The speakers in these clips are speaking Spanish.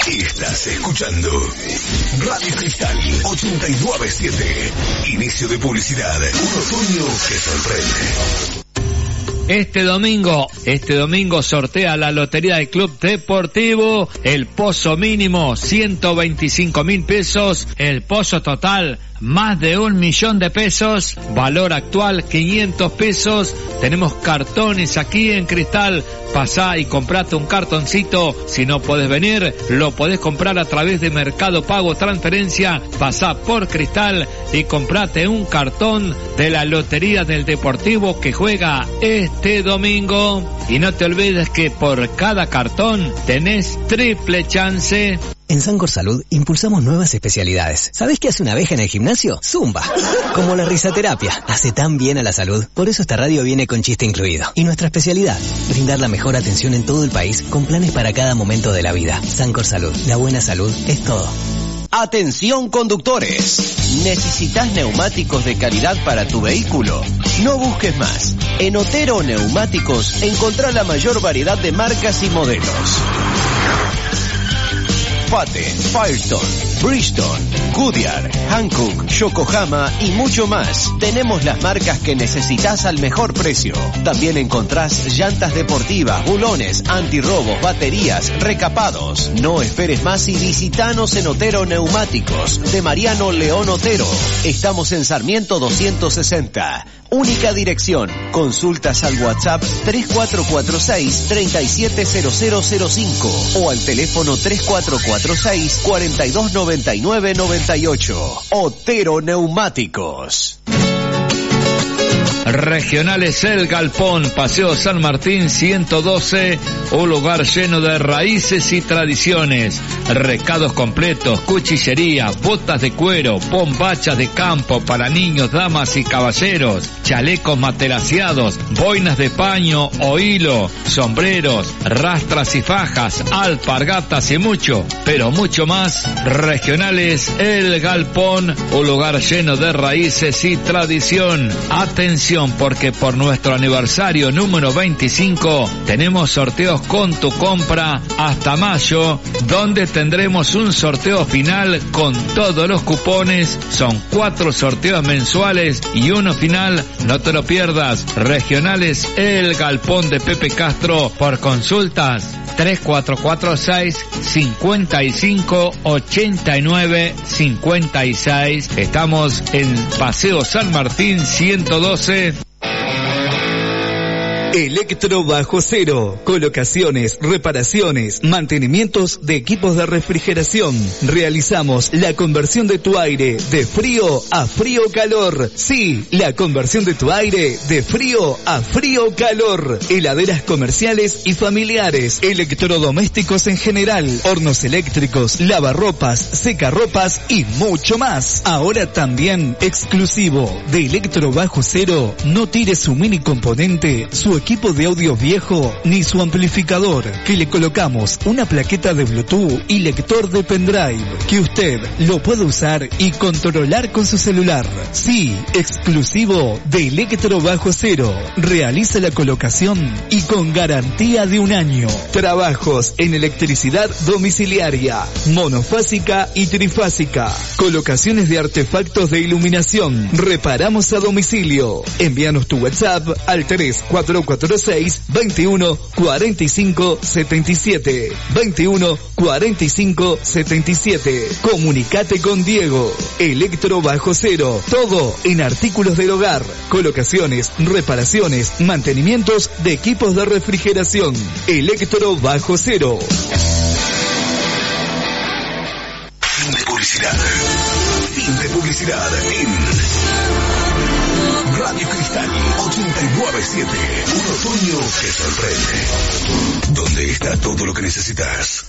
Estás escuchando Radio Cristal 89.7. Inicio de publicidad. Un otoño que sorprende. Este domingo sortea la lotería del Club Deportivo el pozo mínimo 125.000 pesos, el pozo total más de 1.000.000 de pesos, valor actual 500 pesos. Tenemos cartones aquí en Cristal. Pasá y comprate un cartoncito. Si no podés venir, lo podés comprar a través de Mercado Pago Transferencia. Pasá por Cristal y comprate un cartón de la lotería del Deportivo que juega este domingo. Y no te olvides que por cada cartón tenés triple chance. En Sancor Salud impulsamos nuevas especialidades. ¿Sabés qué hace una abeja en el gimnasio? Zumba. Como la risoterapia. Hace tan bien a la salud. Por eso esta radio viene con chiste incluido. Y nuestra especialidad, brindar la mejor atención en todo el país con planes para cada momento de la vida. Sancor Salud. La buena salud es todo. Atención conductores. ¿Necesitas neumáticos de calidad para tu vehículo? No busques más. En Otero Neumáticos encontrá la mayor variedad de marcas y modelos. Pate, Firestone, Bridgestone, Goodyear, Hankook, Yokohama y mucho más. Tenemos las marcas que necesitas al mejor precio. También encontrás llantas deportivas, bulones, antirrobos, baterías, recapados. No esperes más y visitanos en Otero Neumáticos, de Mariano León Otero. Estamos en Sarmiento 260. Única dirección. Consultas al WhatsApp 3446-370005 o al teléfono 3446-429998. Otero Neumáticos. Regionales El Galpón, Paseo San Martín 112, un lugar lleno de raíces y tradiciones. Recados completos, cuchillería, botas de cuero, bombachas de campo para niños, damas y caballeros, chalecos matelaseados, boinas de paño o hilo, sombreros, rastras y fajas, alpargatas y mucho, pero mucho más. Regionales El Galpón, un lugar lleno de raíces y tradición. Atención, porque por nuestro aniversario número 25 tenemos sorteos con tu compra hasta mayo, donde tendremos un sorteo final con todos los cupones. Son 4 sorteos mensuales y uno final. No te lo pierdas. Regionales El Galpón de Pepe Castro. Por consultas 3446-5589-56. Estamos en Paseo San Martín 112. Electro Bajo Cero. Colocaciones, reparaciones, mantenimientos de equipos de refrigeración. Realizamos la conversión de tu aire de frío a frío-calor. Sí, la conversión de tu aire de frío a frío-calor. Heladeras comerciales y familiares. Electrodomésticos en general. Hornos eléctricos, lavarropas, secarropas y mucho más. Ahora también exclusivo de Electro Bajo Cero. No tire su mini componente, su equipo de audio viejo ni su amplificador, que le colocamos una plaqueta de Bluetooth y lector de pendrive que usted lo puede usar y controlar con su celular. Sí, exclusivo de Electro Bajo Cero. Realiza la colocación y con garantía de 1 año. Trabajos en electricidad domiciliaria, monofásica y trifásica. Colocaciones de artefactos de iluminación. Reparamos a domicilio. Envíanos tu WhatsApp al 3446-214577. 214577. Comunicate con Diego. Electro Bajo Cero. Todo en artículos del hogar. Colocaciones, reparaciones, mantenimientos de equipos de refrigeración. Electro Bajo Cero. Fin de publicidad. Fin de publicidad en Radio Cristal 89.7. Un otoño que sorprende. Donde está todo lo que necesitas.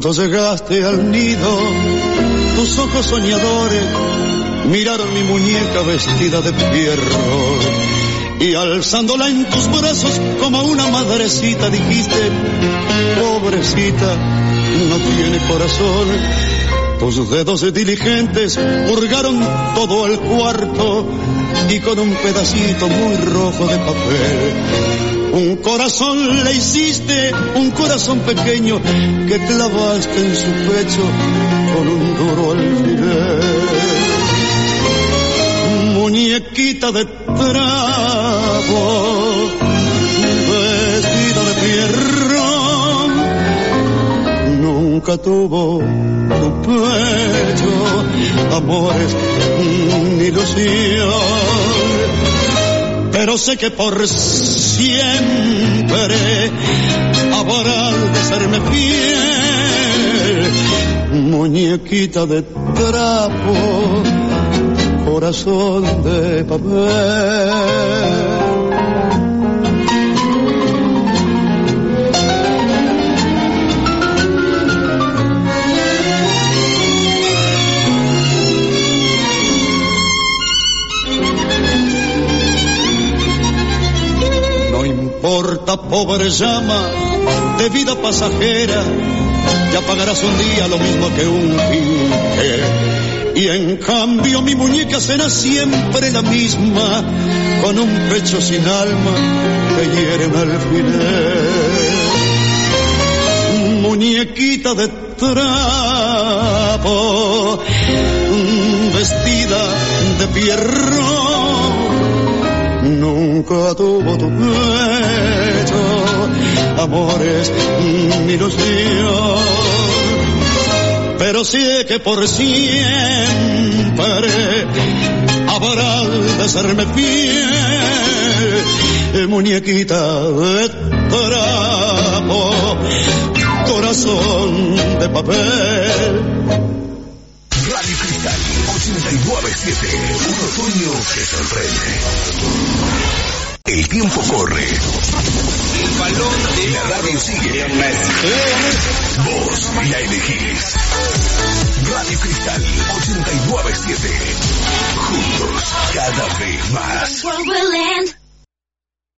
Cuando llegaste al nido, tus ojos soñadores miraron mi muñeca vestida de pierro, y alzándola en tus brazos como una madrecita dijiste: pobrecita, no tiene corazón. Tus dedos diligentes hurgaron todo el cuarto y con un pedacito muy rojo de papel un corazón le hiciste, un corazón pequeño que clavaste en su pecho con un duro alfiler. Muñequita de trapo, vestida de pierrón, nunca tuvo tu pecho amores ni ilusión. Pero sé que por siempre habrás de serme fiel, muñequita de trapo, corazón de papel. Porta, pobre llama de vida pasajera, ya pagarás un día lo mismo que un quinqué. Y en cambio mi muñeca será siempre la misma, con un pecho sin alma que hiere un alfiler. Muñequita de trapo, vestida de pierrón, nunca tuvo tu pecho amores ni ilusión. Pero sé que por siempre habrá de serme fiel, muñequita de trapo, corazón de papel. Radio Cristal 89.7, un otoño que sorprende. El tiempo corre. El balón de la radio sigue. Vos la elegís. Radio Cristal 89.7. Juntos cada vez más.